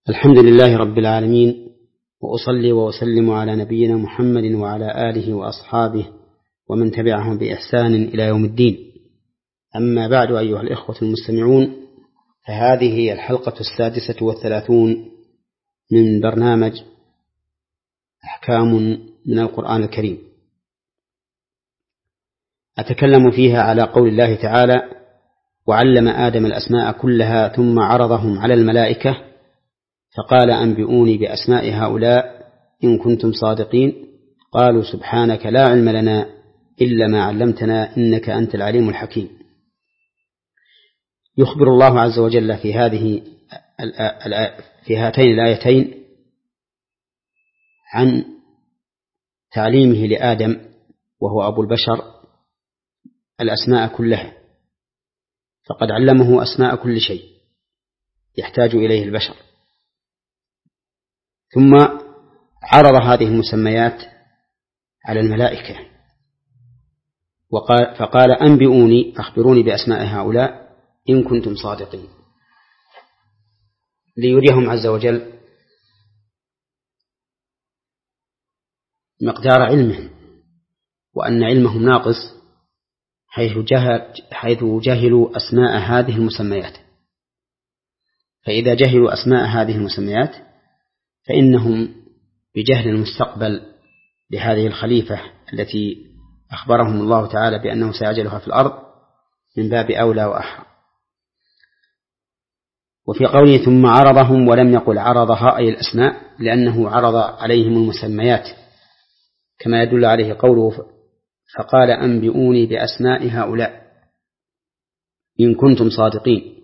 الحمد لله رب العالمين، وأصلي وأسلم على نبينا محمد وعلى آله وأصحابه ومن تبعهم بإحسان إلى يوم الدين. أما بعد، أيها الإخوة المستمعون، فهذه هي الحلقة 36 من برنامج أحكام من القرآن الكريم، أتكلم فيها على قول الله تعالى: وعلم آدم الأسماء كلها ثم عرضهم على الملائكة فقال أنبئوني بأسماء هؤلاء إن كنتم صادقين، قالوا سبحانك لا علم لنا إلا ما علمتنا إنك أنت العليم الحكيم. يخبر الله عز وجل في هاتين الآيتين عن تعليمه لآدم وهو أبو البشر الأسماء كلها، فقد علمه أسماء كل شيء يحتاج إليه البشر، ثم عرض هذه المسميات على الملائكة فقال أنبئوني، أخبروني بأسماء هؤلاء إن كنتم صادقين، ليريهم عز وجل مقدار علمهم، وأن علمهم ناقص حيث جهلوا أسماء هذه المسميات. فإذا جهلوا أسماء هذه المسميات فإنهم بجهل المستقبل لهذه الخليفة التي أخبرهم الله تعالى بأنه سيجعلها في الأرض من باب أولى وأحرى. وفي قوله ثم عرضهم ولم يقل عرضها أي الأسماء، لأنه عرض عليهم المسميات، كما يدل عليه قوله فقال أنبئوني بأسماء هؤلاء إن كنتم صادقين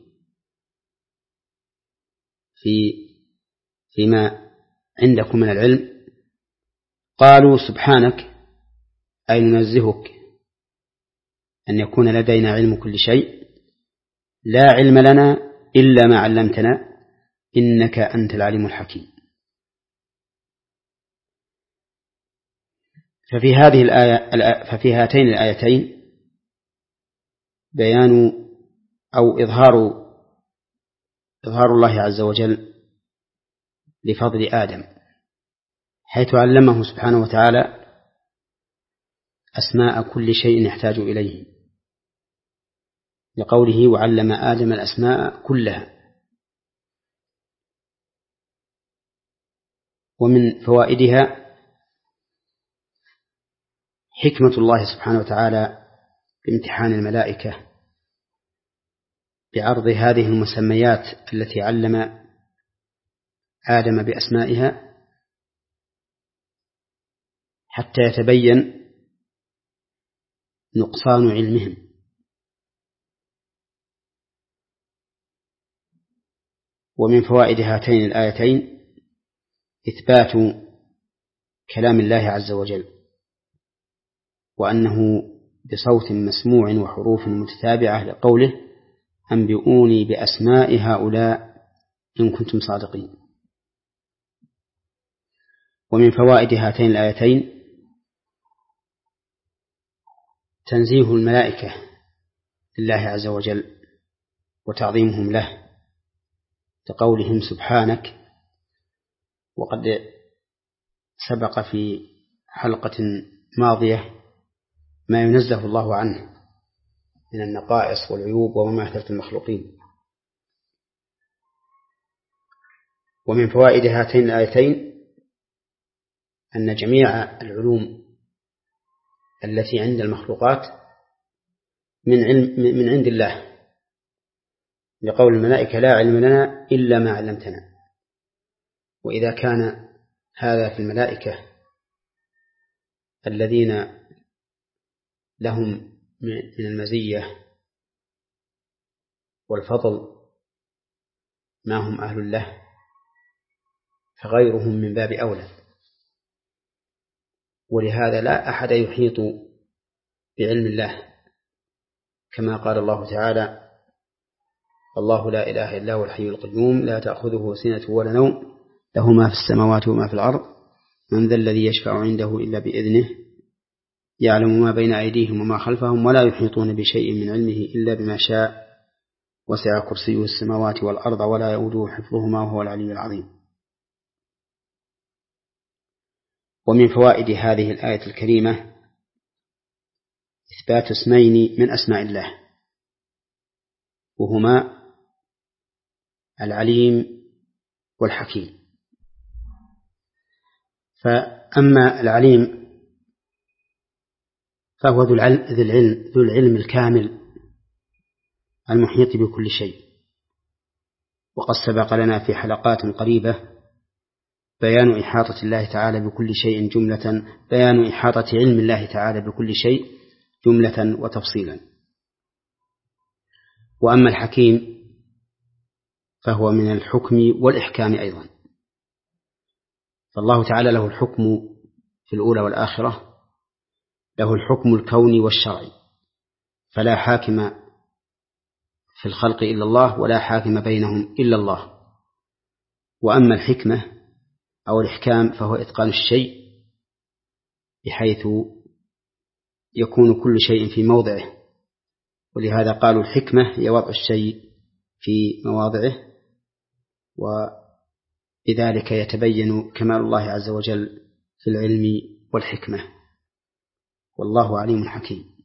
فيما عندكم من العلم. قالوا سبحانك أي ننزهك أن يكون لدينا علم كل شيء، لا علم لنا إلا ما علمتنا إنك أنت العليم الحكيم. ففي هاتين الآيتين بيان أو إظهار الله عز وجل لفضل آدم، حيث علمه سبحانه وتعالى أسماء كل شيء يحتاج إليه، لقوله وعلم آدم الأسماء كلها. ومن فوائدها حكمة الله سبحانه وتعالى بامتحان الملائكة بعرض هذه المسميات التي علم آدم بأسمائها، حتى يتبين نقصان علمهم. ومن فوائد هاتين الآيتين إثبات كلام الله عز وجل، وأنه بصوت مسموع وحروف متتابعة، لقوله أنبئوني بأسماء هؤلاء إن كنتم صادقين. ومن فوائد هاتين الآيتين تنزيه الملائكة لله عز وجل وتعظيمهم له، لقولهم سبحانك. وقد سبق في حلقة ماضية ما ينزه الله عنه من النقائص والعيوب ومماثلة المخلوقين. ومن فوائد هاتين الآيتين أن جميع العلوم التي عند المخلوقات من عند الله، لقول الملائكة لا علم لنا إلا ما علمتنا. وإذا كان هذا في الملائكة الذين لهم من المزية والفضل ما هم أهل له، فغيرهم من باب أولى. ولهذا لا أحد يحيط بعلم الله، كما قال الله تعالى الله لا إله إلا هو الحي القيوم لا تأخذه سنة ولا نوم له ما في السماوات وما في الأرض من ذا الذي يشفع عنده إلا بإذنه يعلم ما بين أيديهم وما خلفهم ولا يحيطون بشيء من علمه إلا بما شاء وسع كرسيه السماوات والأرض ولا يؤوده حفظهما وهو العلي العظيم. ومن فوائد هذه الآية الكريمة إثبات اسمين من أسماء الله، وهما العليم والحكيم. فأما العليم فهو ذو العلم الكامل المحيط بكل شيء. وقد سبق لنا في حلقات قريبة بيان إحاطة الله تعالى بكل شيء جملة، بيان إحاطة علم الله تعالى بكل شيء جملة وتفصيلا. وأما الحكيم فهو من الحكم والإحكام أيضا، فالله تعالى له الحكم في الأولى والآخرة، له الحكم الكوني والشرعي، فلا حاكم في الخلق إلا الله ولا حاكم بينهم إلا الله. وأما الحكمة أو الإحكام فهو إتقان الشيء بحيث يكون كل شيء في موضعه، ولهذا قالوا الحكمة هي وضع الشيء في مواضعه، وبذلك يتبين كمال الله عز وجل في العلم والحكمة، والله عليم حكيم.